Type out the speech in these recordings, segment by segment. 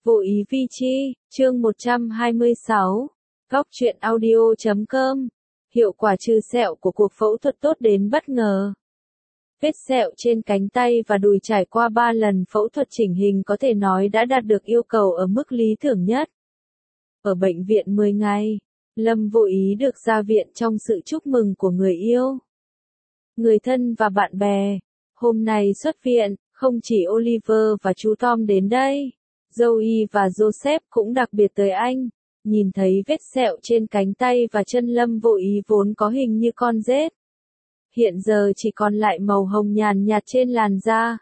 Vô ý vi chi, chương 126, góc truyện audio.com, hiệu quả trừ sẹo của cuộc phẫu thuật tốt đến bất ngờ. Vết sẹo trên cánh tay và đùi trải qua 3 lần phẫu thuật chỉnh hình có thể nói đã đạt được yêu cầu ở mức lý tưởng nhất. Ở bệnh viện 10 ngày, Lâm Vô Ý được ra viện trong sự chúc mừng của người yêu, người thân và bạn bè. Hôm nay xuất viện, không chỉ Oliver và chú Tom đến đây, Zoe và Joseph cũng đặc biệt tới anh. Nhìn thấy vết sẹo trên cánh tay và chân Lâm Vô Ý vốn có hình như con rết, hiện giờ chỉ còn lại màu hồng nhàn nhạt trên làn da.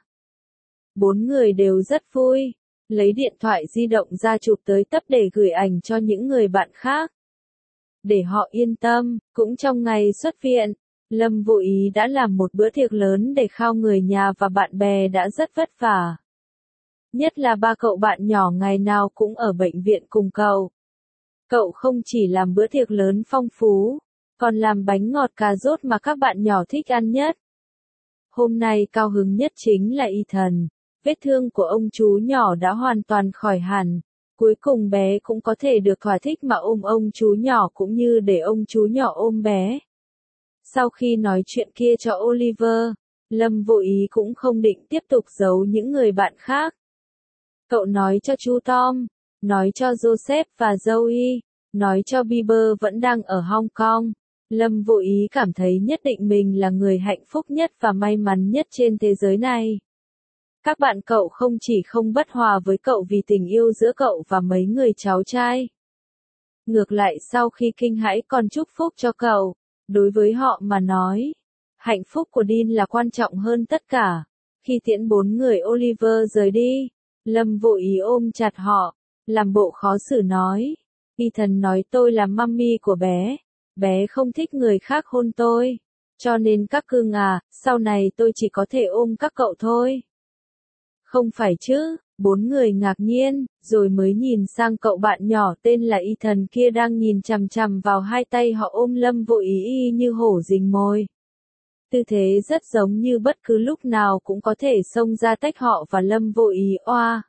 4 người đều rất vui, lấy điện thoại di động ra chụp tới tấp để gửi ảnh cho những người bạn khác, để họ yên tâm. Cũng trong ngày xuất viện, Lâm Vô Ý đã làm một bữa tiệc lớn để khao người nhà và bạn bè đã rất vất vả. Nhất là 3 cậu bạn nhỏ ngày nào cũng ở bệnh viện cùng cậu. Cậu không chỉ làm bữa tiệc lớn phong phú, còn làm bánh ngọt cà rốt mà các bạn nhỏ thích ăn nhất. Hôm nay cao hứng nhất chính là Ethan. Vết thương của ông chú nhỏ đã hoàn toàn khỏi hẳn. Cuối cùng bé cũng có thể được thỏa thích mà ôm ông chú nhỏ cũng như để ông chú nhỏ ôm bé. Sau khi nói chuyện kia cho Oliver, Lâm Vô Ý cũng không định tiếp tục giấu những người bạn khác. Cậu nói cho chú Tom, nói cho Joseph và Zoe, nói cho Bieber vẫn đang ở Hong Kong. Lâm Vô Ý cảm thấy nhất định mình là người hạnh phúc nhất và may mắn nhất trên thế giới này. Các bạn cậu không chỉ không bất hòa với cậu vì tình yêu giữa cậu và mấy người cháu trai. Ngược lại sau khi kinh hãi còn chúc phúc cho cậu. Đối với họ mà nói, hạnh phúc của Dean là quan trọng hơn tất cả. Khi tiễn 4 người Oliver rời đi, Lâm Vô Ý ôm chặt họ, làm bộ khó xử nói. Ethan nói tôi là mummy của bé. Bé không thích người khác hôn tôi. Cho nên các cưng à, sau này tôi chỉ có thể ôm các cậu thôi. Không phải chứ, 4 người ngạc nhiên, rồi mới nhìn sang cậu bạn nhỏ tên là Ethan kia đang nhìn chằm chằm vào hai tay họ ôm Lâm Vô Ý y như hổ rình mồi. Tư thế rất giống như bất cứ lúc nào cũng có thể xông ra tách họ và Lâm Vô Ý oa.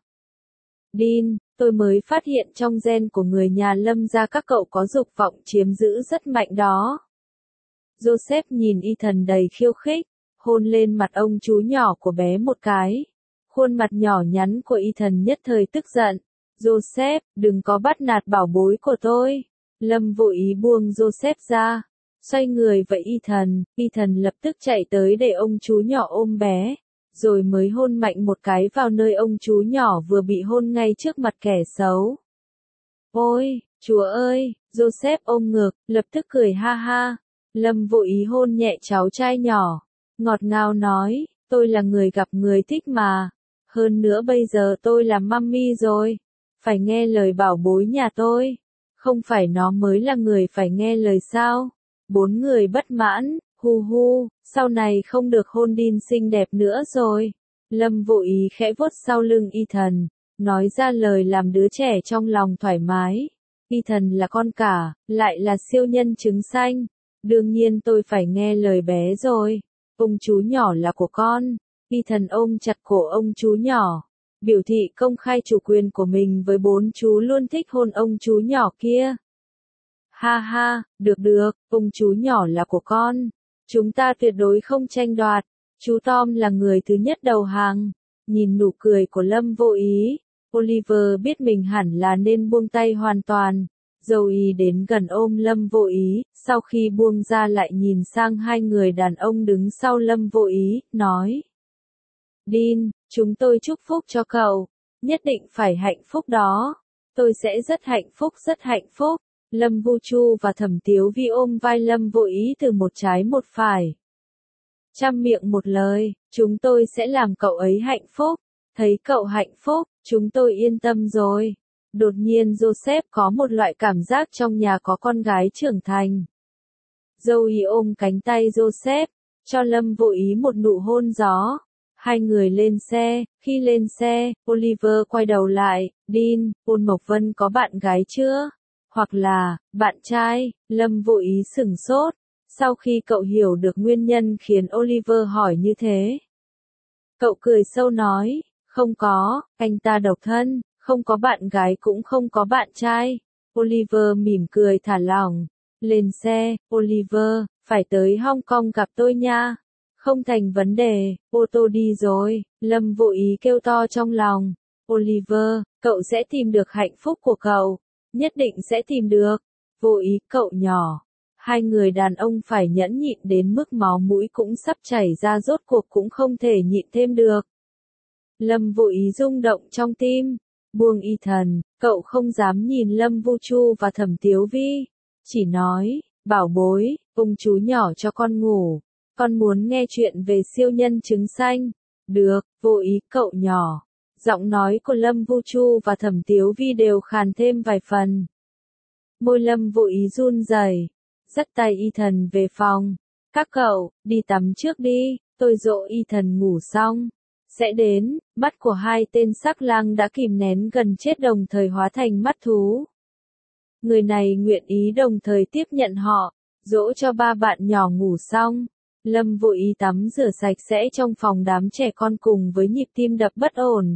Dean, tôi mới phát hiện trong gen của người nhà Lâm gia các cậu có dục vọng chiếm giữ rất mạnh đó. Joseph nhìn Ethan đầy khiêu khích, hôn lên mặt ông chú nhỏ của bé một cái. Khuôn mặt nhỏ nhắn của Ethan nhất thời tức giận. Joseph, đừng có bắt nạt bảo bối của tôi. Lâm Vô Ý buông Joseph ra, xoay người với Ethan. Ethan lập tức chạy tới để ông chú nhỏ ôm bé, rồi mới hôn mạnh một cái vào nơi ông chú nhỏ vừa bị hôn ngay trước mặt kẻ xấu. Ôi, Chúa ơi, Joseph ôm ngực, lập tức cười ha ha. Lâm Vô Ý hôn nhẹ cháu trai nhỏ, ngọt ngào nói, tôi là người gặp người thích mà. Hơn nữa bây giờ tôi là mummy rồi, phải nghe lời bảo bối nhà tôi. Không phải nó mới là người phải nghe lời sao? 4 người bất mãn, hu hu, sau này không được hôn Dean xinh đẹp nữa rồi. Lâm Vô Ý khẽ vuốt sau lưng Ethan, nói ra lời làm đứa trẻ trong lòng thoải mái. Ethan là con cả, lại là siêu nhân trứng xanh. Đương nhiên tôi phải nghe lời bé rồi. Ông chú nhỏ là của con. Ethan ôm chặt cổ ông chú nhỏ, biểu thị công khai chủ quyền của mình với 4 chú luôn thích hôn ông chú nhỏ kia. Ha ha, được được, ông chú nhỏ là của con. Chúng ta tuyệt đối không tranh đoạt. Chú Tom là người thứ nhất đầu hàng. Nhìn nụ cười của Lâm Vô Ý, Oliver biết mình hẳn là nên buông tay hoàn toàn. Zoe đến gần ôm Lâm Vô Ý, sau khi buông ra lại nhìn sang hai người đàn ông đứng sau Lâm Vô Ý, nói. Dean, chúng tôi chúc phúc cho cậu, nhất định phải hạnh phúc đó. Tôi sẽ rất hạnh phúc rất hạnh phúc. Lâm Vu Chu và Thẩm Tiếu Vi ôm vai Lâm Vô Ý từ một trái một phải. Trăm miệng một lời, chúng tôi sẽ làm cậu ấy hạnh phúc. Thấy cậu hạnh phúc, chúng tôi yên tâm rồi. Đột nhiên Joseph có một loại cảm giác trong nhà có con gái trưởng thành. Zoe ôm cánh tay Joseph, cho Lâm Vô Ý một nụ hôn gió. Hai người lên xe, khi lên xe, Oliver quay đầu lại, Dean, Ôn Mộc Vân có bạn gái chưa? Hoặc là, bạn trai, Lâm Vô Ý sửng sốt, sau khi cậu hiểu được nguyên nhân khiến Oliver hỏi như thế. Cậu cười sâu nói, không có, anh ta độc thân, Không có bạn gái cũng không có bạn trai. Oliver mỉm cười thả lỏng. Lên xe, Oliver, phải tới Hong Kong gặp tôi nha. Không thành vấn đề, ô tô đi rồi, Lâm vô ý kêu to trong lòng. Oliver, cậu sẽ tìm được hạnh phúc của cậu. Nhất định sẽ tìm được. Vô ý, cậu nhỏ. Hai người đàn ông phải nhẫn nhịn đến mức máu mũi cũng sắp chảy ra rốt cuộc cũng không thể nhịn thêm được. Lâm vô ý rung động trong tim. Buông Ethan, cậu không dám nhìn Lâm Vu Chu và Thẩm Tiếu Vi. Chỉ nói, bảo bối, ung chú nhỏ cho con ngủ. Con muốn nghe chuyện về siêu nhân trứng xanh. Được, vô ý, cậu nhỏ. Giọng nói của Lâm Vu Chu và Thẩm Tiếu Vi đều khàn thêm vài phần. Môi Lâm vô ý run rẩy, dắt tay Ethan về phòng. Các cậu, đi tắm trước đi, tôi dỗ Ethan ngủ xong. Sẽ đến, mắt của hai tên sắc lang đã kìm nén gần chết đồng thời hóa thành mắt thú. Người này nguyện ý đồng thời tiếp nhận họ, dỗ cho ba bạn nhỏ ngủ xong. Lâm vô ý tắm rửa sạch sẽ trong phòng đám trẻ con cùng với nhịp tim đập bất ổn.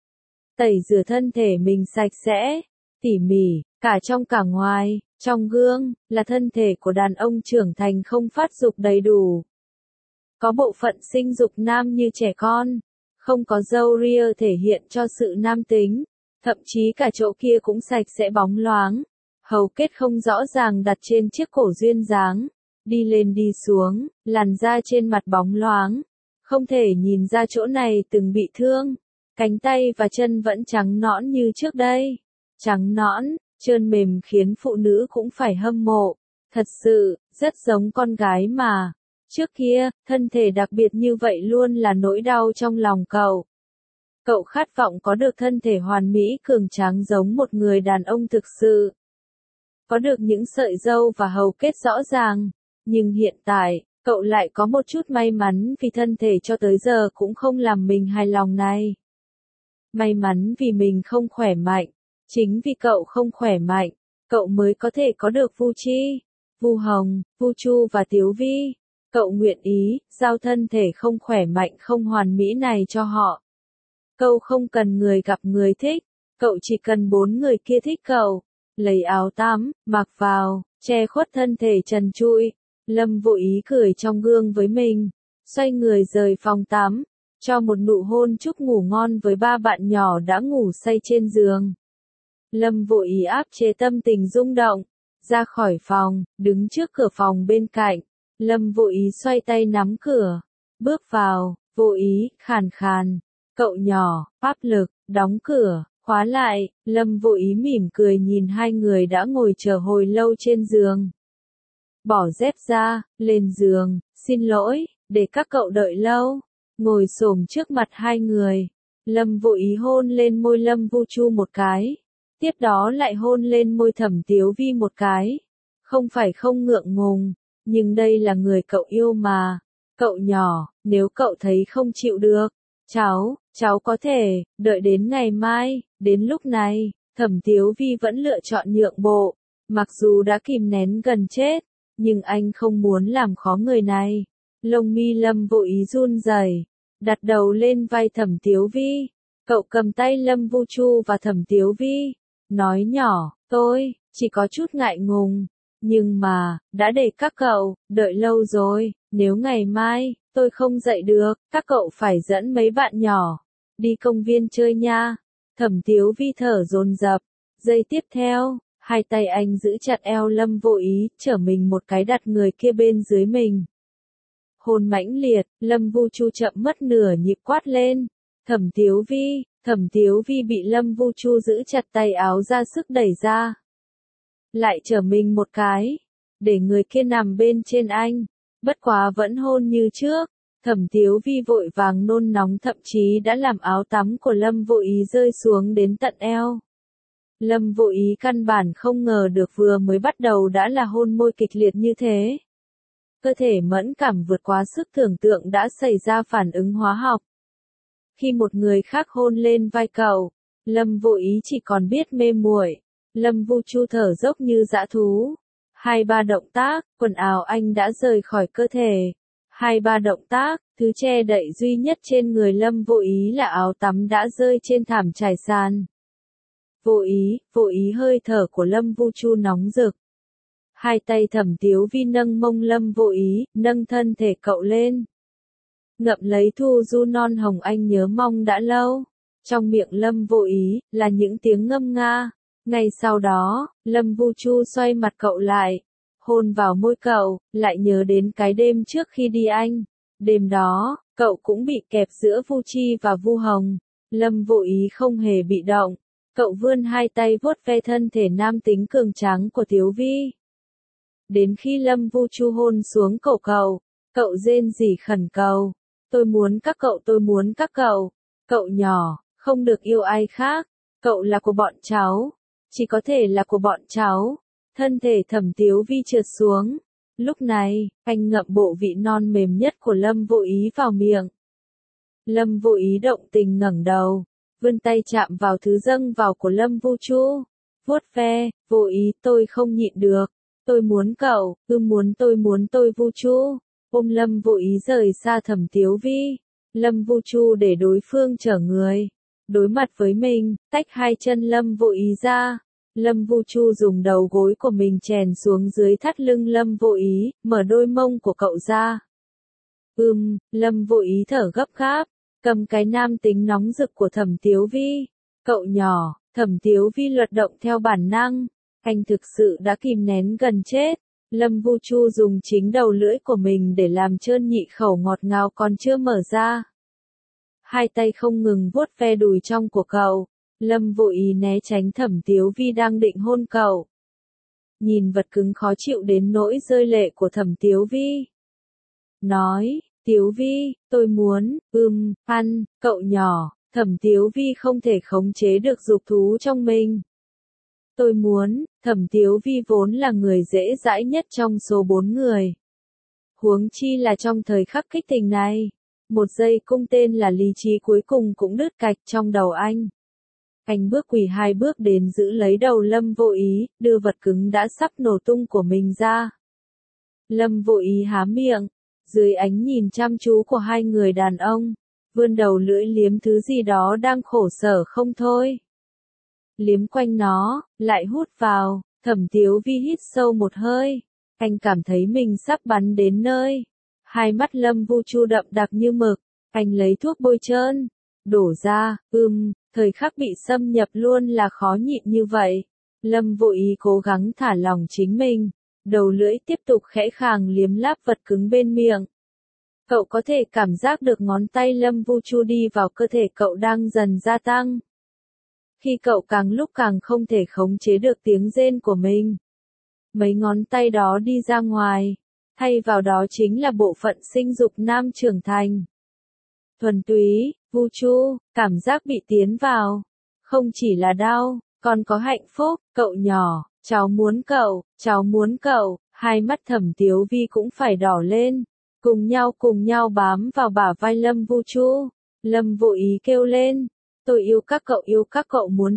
Tẩy rửa thân thể mình sạch sẽ, tỉ mỉ, cả trong cả ngoài, trong gương, là thân thể của đàn ông trưởng thành không phát dục đầy đủ. Có bộ phận sinh dục nam như trẻ con, không có râu ria thể hiện cho sự nam tính, thậm chí cả chỗ kia cũng sạch sẽ bóng loáng. Hầu kết không rõ ràng đặt trên chiếc cổ duyên dáng, đi lên đi xuống, làn da trên mặt bóng loáng, không thể nhìn ra chỗ này từng bị thương. Cánh tay và chân vẫn trắng nõn như trước đây. Trắng nõn, trơn mềm khiến phụ nữ cũng phải hâm mộ. Thật sự, rất giống con gái mà. Trước kia, thân thể đặc biệt như vậy luôn là nỗi đau trong lòng cậu. Cậu khát vọng có được thân thể hoàn mỹ cường tráng giống một người đàn ông thực sự. Có được những sợi râu và hầu kết rõ ràng. Nhưng hiện tại, cậu lại có một chút may mắn vì thân thể cho tới giờ cũng không làm mình hài lòng này. May mắn vì mình không khỏe mạnh. Chính vì cậu không khỏe mạnh, cậu mới có thể có được Vu Chi, Vu Hồng, Vu Chu và Tiếu Vi. Cậu nguyện ý, giao thân thể không khỏe mạnh không hoàn mỹ này cho họ. Cậu không cần người gặp người thích, cậu chỉ cần 4 người kia thích cậu. Lấy áo tắm, mặc vào, che khuất thân thể trần trụi. Lâm vô ý cười trong gương với mình, xoay người rời phòng tắm, cho một nụ hôn chúc ngủ ngon với ba bạn nhỏ đã ngủ say trên giường. Lâm vô ý áp chế tâm tình rung động, ra khỏi phòng, đứng trước cửa phòng bên cạnh. Lâm vô ý xoay tay nắm cửa, bước vào, vô ý, khàn khàn. Cậu nhỏ, áp lực, đóng cửa, khóa lại. Lâm vô ý mỉm cười nhìn hai người đã ngồi chờ hồi lâu trên giường. Bỏ dép ra, lên giường, xin lỗi, để các cậu đợi lâu. Ngồi xổm trước mặt hai người. Lâm vô ý hôn lên môi Lâm Vu Chu một cái. Tiếp đó lại hôn lên môi Thẩm Tiếu Vi một cái. Không phải không ngượng ngùng, nhưng đây là người cậu yêu mà. Cậu nhỏ, nếu cậu thấy không chịu được, cháu có thể, đợi đến ngày mai. Đến lúc này, Thẩm Tiếu Vi vẫn lựa chọn nhượng bộ. Mặc dù đã kìm nén gần chết, nhưng anh không muốn làm khó người này. Lông mi Lâm vô ý run rẩy, đặt đầu lên vai Thẩm Tiếu Vi. Cậu cầm tay Lâm Vu Chu và Thẩm Tiếu Vi, nói nhỏ, tôi chỉ có chút ngại ngùng, nhưng mà, đã để các cậu đợi lâu rồi, nếu ngày mai tôi không dậy được, các cậu phải dẫn mấy bạn nhỏ đi công viên chơi nha. Thẩm Tiếu Vi thở dồn dập. Giây tiếp theo, hai tay anh giữ chặt eo Lâm vô ý, trở mình một cái đặt người kia bên dưới mình. Hôn mãnh liệt, Lâm Vu Chu chậm mất nửa nhịp quát lên. Thẩm Tiếu Vi bị Lâm Vu Chu giữ chặt tay áo ra sức đẩy ra. Lại trở mình một cái, để người kia nằm bên trên anh. Bất quá vẫn hôn như trước. Thẩm Tiếu Vi vội vàng nôn nóng thậm chí đã làm áo tắm của Lâm vô ý rơi xuống đến tận eo. Lâm vô ý căn bản không ngờ được vừa mới bắt đầu đã là hôn môi kịch liệt như thế. Cơ thể mẫn cảm vượt quá sức tưởng tượng đã xảy ra phản ứng hóa học. Khi một người khác hôn lên vai cậu, Lâm vô ý chỉ còn biết mê muội. Lâm Vu Chu thở dốc như dã thú. 2-3 động tác, quần áo anh đã rời khỏi cơ thể. 2-3 động tác, thứ che đậy duy nhất trên người Lâm vô ý là áo tắm đã rơi trên thảm trải sàn. Vô ý hơi thở của Lâm Vu Chu nóng rực. Hai tay Thẩm Tiếu Vi nâng mông Lâm Vô Ý, nâng thân thể cậu lên. Ngậm lấy Thu Du non hồng anh nhớ mong đã lâu. Trong miệng Lâm Vô Ý, là những tiếng ngâm nga. Ngay sau đó, Lâm Vu Chu xoay mặt cậu lại. Hôn vào môi cậu, lại nhớ đến cái đêm trước khi đi anh. Đêm đó, cậu cũng bị kẹp giữa Vu Chi và Vu Hồng. Lâm Vô Ý không hề bị động. Cậu vươn hai tay vuốt ve thân thể nam tính cường tráng của Tiếu Vi. Đến khi Lâm Vu Chu hôn xuống cổ cậu rên rỉ khẩn cầu. Tôi muốn các cậu. Cậu nhỏ, không được yêu ai khác. Cậu là của bọn cháu. Chỉ có thể là của bọn cháu. Thân thể Thẩm Tiếu Vi trượt xuống. Lúc này, anh ngậm bộ vị non mềm nhất của Lâm Vô Ý vào miệng. Lâm Vô Ý động tình ngẩng đầu, vươn tay chạm vào thứ dâng vào của Lâm Vu Chu. Vuốt ve, Vô Ý tôi không nhịn được. Tôi muốn cậu, tôi muốn Vu Chu. Ôm Lâm Vô Ý rời xa Thẩm Tiếu Vi. Lâm Vu Chu để đối phương chở người. Đối mặt với mình, tách hai chân Lâm Vô Ý ra. Lâm Vu Chu dùng đầu gối của mình chèn xuống dưới thắt lưng Lâm Vô Ý, mở đôi mông của cậu ra. Lâm Vô Ý thở gấp gáp, cầm cái nam tính nóng rực của Thẩm Tiếu Vi. Cậu nhỏ, Thẩm Tiếu Vi luật động theo bản năng. Anh thực sự đã kìm nén gần chết. Lâm Vu Chu dùng chính đầu lưỡi của mình để làm trơn nhị khẩu ngọt ngào còn chưa mở ra. Hai tay không ngừng vuốt ve đùi trong của cậu. Lâm Vô Ý né tránh Thẩm Tiếu Vi đang định hôn cậu. Nhìn vật cứng khó chịu đến nỗi rơi lệ của Thẩm Tiếu Vi. Nói, Tiếu Vi, tôi muốn, ăn, cậu nhỏ. Thẩm Tiếu Vi không thể khống chế được dục thú trong mình. Tôi muốn, Thẩm Tiếu Vi vốn là người dễ dãi nhất trong số 4 người. Huống chi là trong thời khắc kích tình này. Một giây cung tên là lý trí cuối cùng cũng đứt cạch trong đầu anh. Anh bước quỳ hai bước đến giữ lấy đầu Lâm Vô Ý, đưa vật cứng đã sắp nổ tung của mình ra. Lâm Vô Ý há miệng, dưới ánh nhìn chăm chú của hai người đàn ông, vươn đầu lưỡi liếm thứ gì đó đang khổ sở không thôi. Liếm quanh nó, lại hút vào, Thẩm Tiếu Vi hít sâu một hơi. Anh cảm thấy mình sắp bắn đến nơi. Hai mắt Lâm Vu Chu đậm đặc như mực. Anh lấy thuốc bôi trơn, đổ ra, thời khắc bị xâm nhập luôn là khó nhịn như vậy. Lâm Vô Ý cố gắng thả lỏng chính mình. Đầu lưỡi tiếp tục khẽ khàng liếm láp vật cứng bên miệng. Cậu có thể cảm giác được ngón tay Lâm Vu Chu đi vào cơ thể cậu đang dần gia tăng. Khi cậu càng lúc càng không thể khống chế được tiếng rên của mình. Mấy ngón tay đó đi ra ngoài. Thay vào đó chính là bộ phận sinh dục nam trưởng thành. Thuần túy, Vu Chu, cảm giác bị tiến vào. Không chỉ là đau, còn có hạnh phúc, cậu nhỏ, cháu muốn cậu, hai mắt Thẩm Tiếu Vi cũng phải đỏ lên. Cùng nhau bám vào bả vai Lâm Vu Chu. Lâm Vô Ý kêu lên. Tôi yêu các cậu muốn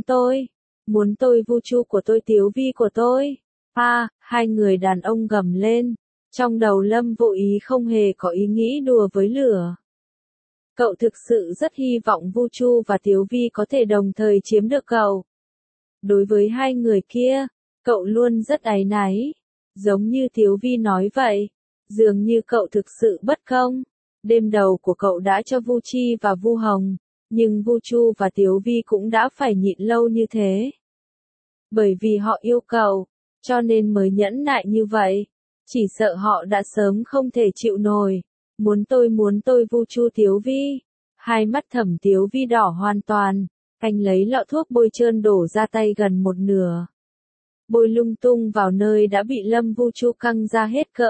tôi Vu Chu của tôi Tiếu Vi của tôi. Hai người đàn ông gầm lên. Trong đầu Lâm Vô Ý không hề có ý nghĩ đùa với lửa. Cậu thực sự rất hy vọng Vu Chu và Tiếu Vi có thể đồng thời chiếm được cậu. Đối với hai người kia, cậu luôn rất áy náy. Giống như Tiếu Vi nói vậy, dường như cậu thực sự bất công. Đêm đầu của cậu đã cho Vu Chi và Vu Hồng, nhưng Vu Chu và Tiếu Vi cũng đã phải nhịn lâu như thế. Bởi vì họ yêu cậu, cho nên mới nhẫn nại như vậy. Chỉ sợ họ đã sớm không thể chịu nổi. Muốn tôi Vu Chu Tiếu Vi. Hai mắt Thẩm Tiếu Vi đỏ hoàn toàn. Anh lấy lọ thuốc bôi trơn đổ ra tay gần một nửa. Bôi lung tung vào nơi đã bị Lâm Vu Chu căng ra hết cỡ.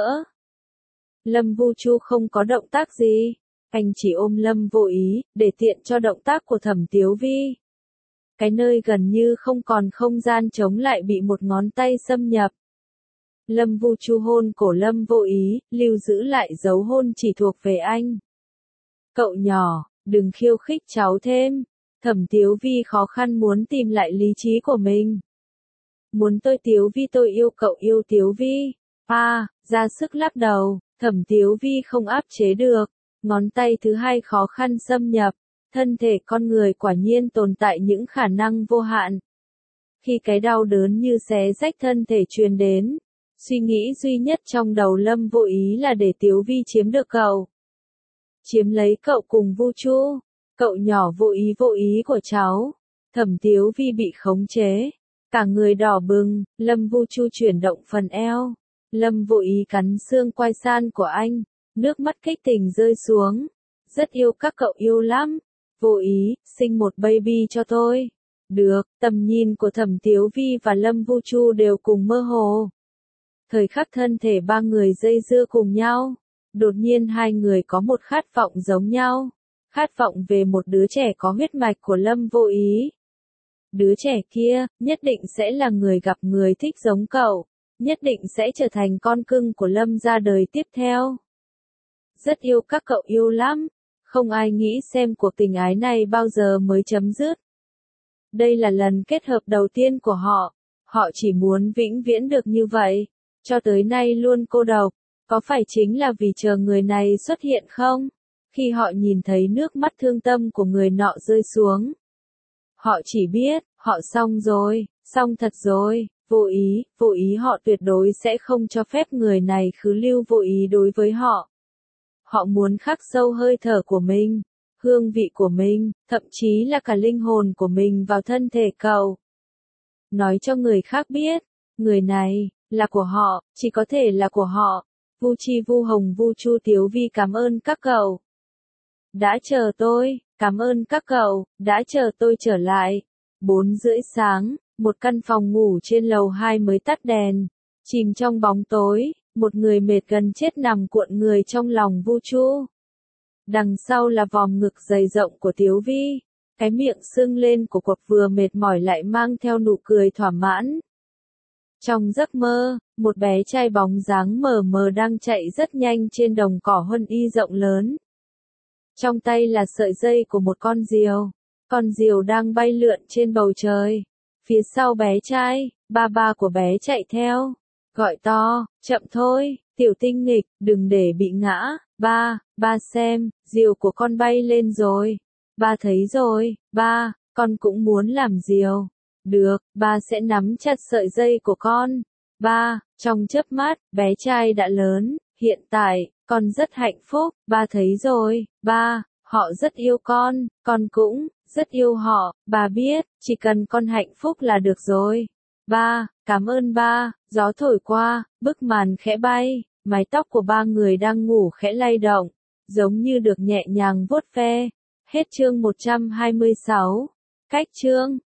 Lâm Vu Chu không có động tác gì. Anh chỉ ôm Lâm Vô Ý, để tiện cho động tác của Thẩm Tiếu Vi. Cái nơi gần như không còn không gian chống lại bị một ngón tay xâm nhập. Lâm Vu Chu hôn cổ Lâm Vô Ý, lưu giữ lại dấu hôn chỉ thuộc về anh. Cậu nhỏ, đừng khiêu khích cháu thêm. Thẩm Tiếu Vi khó khăn muốn tìm lại lý trí của mình. Muốn tôi Tiếu Vi tôi yêu cậu yêu Tiếu Vi. Ra sức lắc đầu, Thẩm Tiếu Vi không áp chế được. Ngón tay thứ hai khó khăn xâm nhập. Thân thể con người quả nhiên tồn tại những khả năng vô hạn. Khi cái đau đớn như xé rách thân thể truyền đến, suy nghĩ duy nhất trong đầu Lâm Vô Ý là để Tiếu Vi chiếm được cậu. Chiếm lấy cậu cùng Vu Chu, cậu nhỏ vô ý của cháu. Thẩm Tiếu Vi bị khống chế, cả người đỏ bừng, Lâm Vu Chu chuyển động phần eo. Lâm Vô Ý cắn xương quai san của anh, nước mắt kích tình rơi xuống. Rất yêu các cậu yêu lắm. Vô Ý, sinh một baby cho tôi. Được, tầm nhìn của Thẩm Tiếu Vi và Lâm Vu Chu đều cùng mơ hồ. Thời khắc thân thể ba người dây dưa cùng nhau, đột nhiên hai người có một khát vọng giống nhau. Khát vọng về một đứa trẻ có huyết mạch của Lâm Vô Ý. Đứa trẻ kia, nhất định sẽ là người gặp người thích giống cậu, nhất định sẽ trở thành con cưng của Lâm gia đời tiếp theo. Rất yêu các cậu yêu lắm, không ai nghĩ xem cuộc tình ái này bao giờ mới chấm dứt. Đây là lần kết hợp đầu tiên của họ chỉ muốn vĩnh viễn được như vậy, cho tới nay luôn cô độc, có phải chính là vì chờ người này xuất hiện không? Khi họ nhìn thấy nước mắt thương tâm của người nọ rơi xuống, họ chỉ biết, họ xong rồi, xong thật rồi. Vô ý họ tuyệt đối sẽ không cho phép người này khứ lưu vô ý đối với họ. Họ muốn khắc sâu hơi thở của mình, hương vị của mình, thậm chí là cả linh hồn của mình vào thân thể cậu. Nói cho người khác biết, người này, là của họ, chỉ có thể là của họ. Vu Chi, Vu Hồng, Vu Chu, Tiếu Vi cảm ơn các cậu. Đã chờ tôi, cảm ơn các cậu, đã chờ tôi trở lại. 4:30 sáng, một căn phòng ngủ trên lầu 2 mới tắt đèn. Chìm trong bóng tối, một người mệt gần chết nằm cuộn người trong lòng Vu Chu. Đằng sau là vòm ngực dày rộng của Tiếu Vi. Cái miệng sưng lên của cuộc vừa mệt mỏi lại mang theo nụ cười thỏa mãn. Trong giấc mơ, một bé trai bóng dáng mờ mờ đang chạy rất nhanh trên đồng cỏ huân y rộng lớn. Trong tay là sợi dây của một con diều. Con diều đang bay lượn trên bầu trời. Phía sau bé trai, ba của bé chạy theo. Gọi to, chậm thôi, tiểu tinh nghịch, đừng để bị ngã. Ba xem, diều của con bay lên rồi. Ba thấy rồi, ba, con cũng muốn làm diều. Được, ba sẽ nắm chặt sợi dây của con. Ba, trong chớp mắt, bé trai đã lớn, hiện tại, con rất hạnh phúc, ba thấy rồi, ba, họ rất yêu con cũng, rất yêu họ, ba biết, chỉ cần con hạnh phúc là được rồi. Ba, cảm ơn ba, gió thổi qua, bức màn khẽ bay, mái tóc của ba người đang ngủ khẽ lay động, giống như được nhẹ nhàng vuốt ve. Hết chương 126. Cách chương